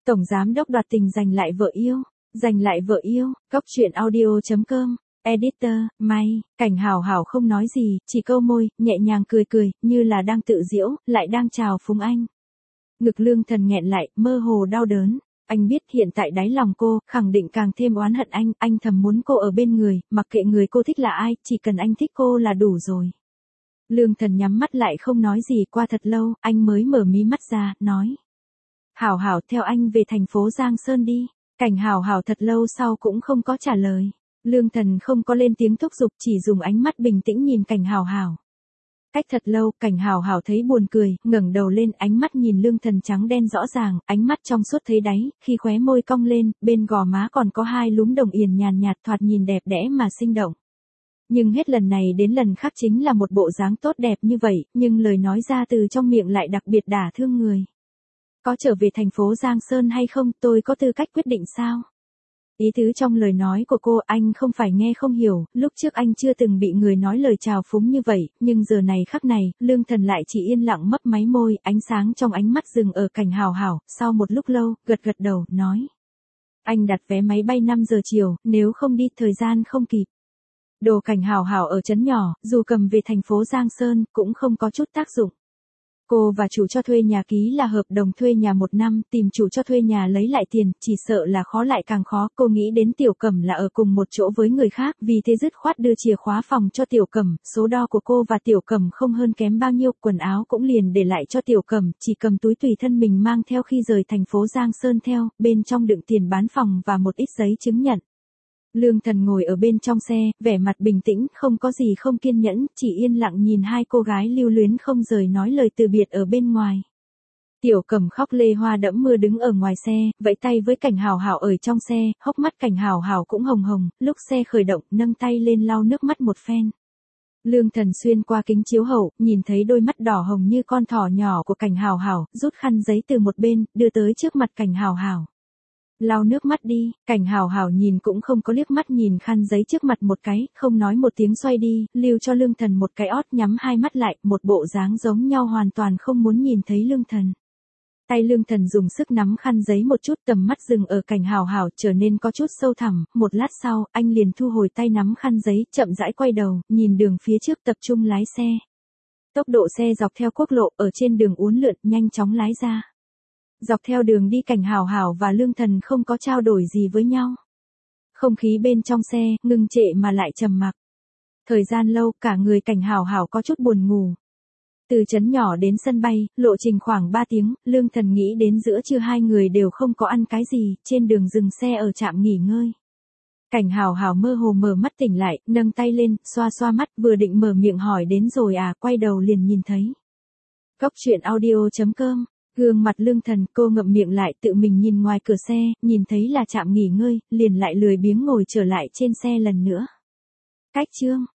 Tổng giám đốc đoạt tình giành lại vợ yêu. Giành lại vợ yêu, Cóc truyện audio.com. Editor, May, Cảnh Hào Hào không nói gì, chỉ câu môi, nhẹ nhàng cười cười, như là đang tự giễu, lại đang chào phúng anh. Ngực Lương Thần nghẹn lại, mơ hồ đau đớn. Anh biết hiện tại đáy lòng cô, khẳng định càng thêm oán hận anh thầm muốn cô ở bên người, mặc kệ người cô thích là ai, chỉ cần anh thích cô là đủ rồi. Lương Thần nhắm mắt lại không nói gì, qua thật lâu, anh mới mở mí mắt ra, nói. Hảo Hảo theo anh về thành phố Giang Sơn đi. Cảnh Hảo Hảo thật lâu sau cũng không có trả lời. Lương Thần không có lên tiếng thúc giục, chỉ dùng ánh mắt bình tĩnh nhìn Cảnh Hảo Hảo. Cách thật lâu, Cảnh Hảo Hảo thấy buồn cười, ngẩng đầu lên, ánh mắt nhìn Lương Thần trắng đen rõ ràng, ánh mắt trong suốt thấy đáy, khi khóe môi cong lên, bên gò má còn có hai lúm đồng yền nhàn nhạt thoạt nhìn đẹp đẽ mà sinh động. Nhưng hết lần này đến lần khác chính là một bộ dáng tốt đẹp như vậy, nhưng lời nói ra từ trong miệng lại đặc biệt đả thương người. Có trở về thành phố Giang Sơn hay không, tôi có tư cách quyết định sao? Ý tứ trong lời nói của cô anh không phải nghe không hiểu, lúc trước anh chưa từng bị người nói lời chào phúng như vậy, nhưng giờ này khắc này, Lương Thần lại chỉ yên lặng mấp máy môi, ánh sáng trong ánh mắt dừng ở Cảnh Hào Hảo, sau một lúc lâu, gật đầu, nói. Anh đặt vé máy bay 5 giờ chiều, nếu không đi thời gian không kịp. Đồ Cảnh Hào Hảo ở trấn nhỏ, dù cầm về thành phố Giang Sơn, cũng không có chút tác dụng. Cô và chủ cho thuê nhà ký là hợp đồng thuê nhà 1 năm, tìm chủ cho thuê nhà lấy lại tiền, chỉ sợ là khó lại càng khó. Cô nghĩ đến Tiểu Cẩm là ở cùng một chỗ với người khác, vì thế dứt khoát đưa chìa khóa phòng cho Tiểu Cẩm, số đo của cô và Tiểu Cẩm không hơn kém bao nhiêu, quần áo cũng liền để lại cho Tiểu Cẩm, chỉ cầm túi tùy thân mình mang theo khi rời thành phố Giang Sơn theo, bên trong đựng tiền bán phòng và một ít giấy chứng nhận. Lương Thần ngồi ở bên trong xe, vẻ mặt bình tĩnh, không có gì không kiên nhẫn, chỉ yên lặng nhìn hai cô gái lưu luyến không rời nói lời từ biệt ở bên ngoài. Tiểu Cẩm khóc lê hoa đẫm mưa đứng ở ngoài xe, vẫy tay với Cảnh Hào Hảo ở trong xe, hốc mắt Cảnh Hào Hảo cũng hồng hồng, lúc xe khởi động, nâng tay lên lau nước mắt một phen. Lương Thần xuyên qua kính chiếu hậu, nhìn thấy đôi mắt đỏ hồng như con thỏ nhỏ của Cảnh Hào Hảo, rút khăn giấy từ một bên, đưa tới trước mặt Cảnh Hào Hảo. Lau nước mắt đi, Cảnh Hào Hảo nhìn cũng không có liếc mắt nhìn khăn giấy trước mặt một cái, không nói một tiếng xoay đi, lưu cho Lương Thần một cái ót nhắm hai mắt lại, một bộ dáng giống nhau hoàn toàn không muốn nhìn thấy Lương Thần. Tay Lương Thần dùng sức nắm khăn giấy một chút, tầm mắt dừng ở Cảnh Hào Hảo trở nên có chút sâu thẳm, một lát sau, anh liền thu hồi tay nắm khăn giấy, chậm rãi quay đầu, nhìn đường phía trước tập trung lái xe. Tốc độ xe dọc theo quốc lộ, ở trên đường uốn lượn, nhanh chóng lái ra. Dọc theo đường đi Cảnh Hào Hảo và Lương Thần không có trao đổi gì với nhau. Không khí bên trong xe, ngưng trệ mà lại trầm mặc. Thời gian lâu, cả người Cảnh Hào Hảo có chút buồn ngủ. Từ trấn nhỏ đến sân bay, lộ trình khoảng 3 tiếng, Lương Thần nghĩ đến giữa trưa hai người đều không có ăn cái gì, trên đường dừng xe ở trạm nghỉ ngơi. Cảnh Hào Hảo mơ hồ mở mắt tỉnh lại, nâng tay lên, xoa xoa mắt, vừa định mở miệng hỏi đến rồi à, quay đầu liền nhìn thấy. Cóc truyện audio.com. Gương mặt Lương Thần, cô ngậm miệng lại, tự mình nhìn ngoài cửa xe, nhìn thấy là trạm nghỉ ngơi, liền lại lười biếng ngồi trở lại trên xe lần nữa. Cách chương